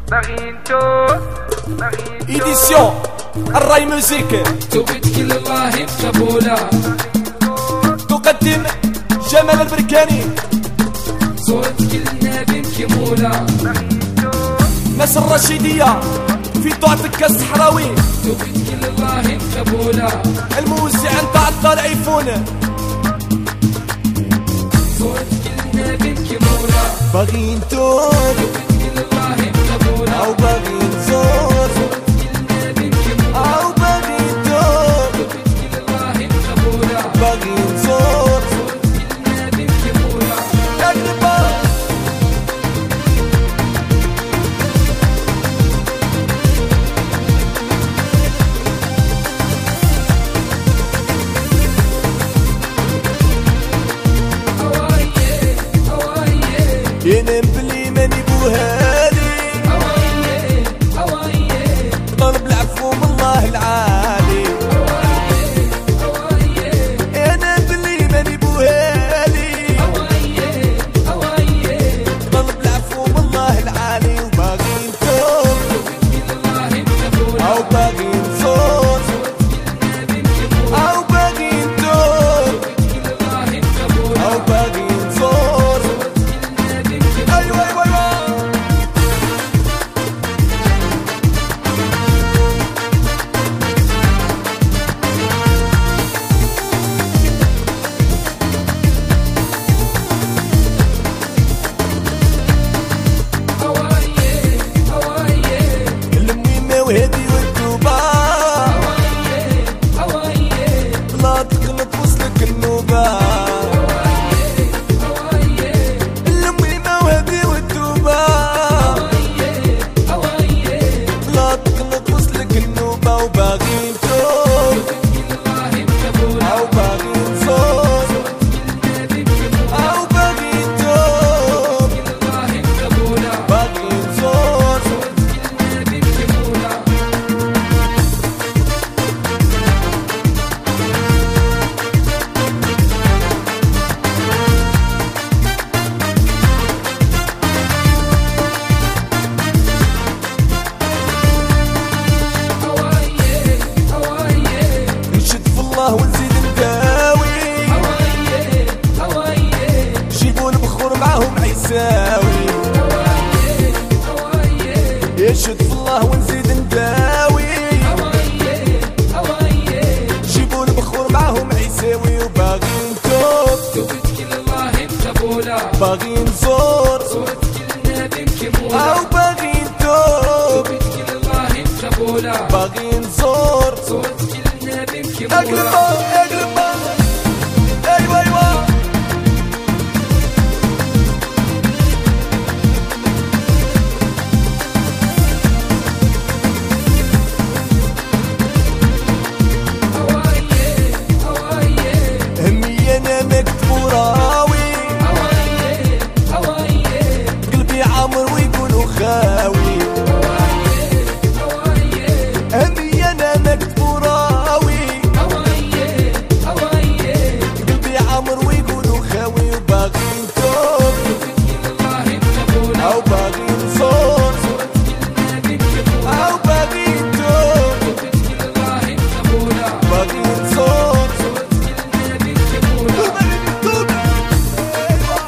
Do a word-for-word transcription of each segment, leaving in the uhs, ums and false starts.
إيديسيون الراي موزيك توبت كل الله بقبولة تقدم جمال البركاني صورة كل نبي كمولة ناس الرشيدية في طاعتك الصحراوي توبت كل الله بقبولة الموزع نتاع الدار ايفون صورة كل نبي كمولة باغي نتوب توبت كل الله بقبولة أو باغي نزور صورة كل نبي كمولة أو باغي نتوب توبت كل الله بقبولة باغي نزور صورة كل نبي كمولة اقلبها هوايه هوايه ينام بلي ماني بوهالي هوايه هوايه طلب العفو من الله العالي هوايه هوايه ينام بلي ماني بوهالي هوايه هوايه طلب العفو من الله العالي وباغي نتوب كل الله بقبولة أو باغي نزور أو باغي نتوب كل الله بقبولة أو باغي نزور أيوة أيوة أيوة هوايه هوايه الميمة وهدي والتوبة هوايه هوايه لا تقلب وصلك النوبة هوايه الميمة وهدي والتوبة هوايه لا تقلب وصلك النوبة وباغي نتوب كل الله بقبولة أو باغي نزور أو باغي نتوب كل الله بقبولة باغي نزور نبي كمولة هوايه هوايه نشد في الله ونزيد نداوي هوايه هوايه جيبوا البخور معاهم عيساوي هوايه هوايه يشد في الله ونزيد نداوي هوايه هوايه جيبوا البخور معاهم عيساوي وباغي نتوب توبت كل الله بقبولة باغي نزور صورة كل نبي كمولة أو باغي نتوب توبت كل الله بقبولة باغي نزور صورة كل نبي كمولة اقلبها اقلبها ايوه ايوه هوايه هوايه همي انا مكتب وراوي هوايه هوايه قلبي عامر ويقولوا خاوي هوايه هوايه همي انا مكتب وراوي هوايه هوايه قلبي عامر ويقولوا خاوي وباغي نتوب كل الله بقبولة او باغي نزور صورة كل نبي كمولة او باغي نتوب كل الله بقبولة باغي نزور صورة كل نبي كمولة باغي نتوب ايوه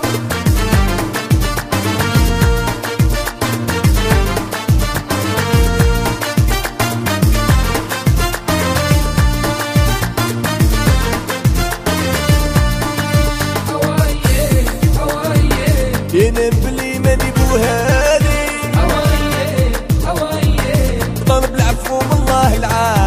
هوايه هوايه ينام بلي ماني بوهالي هوايه هوايه طلب العفو من الله العالي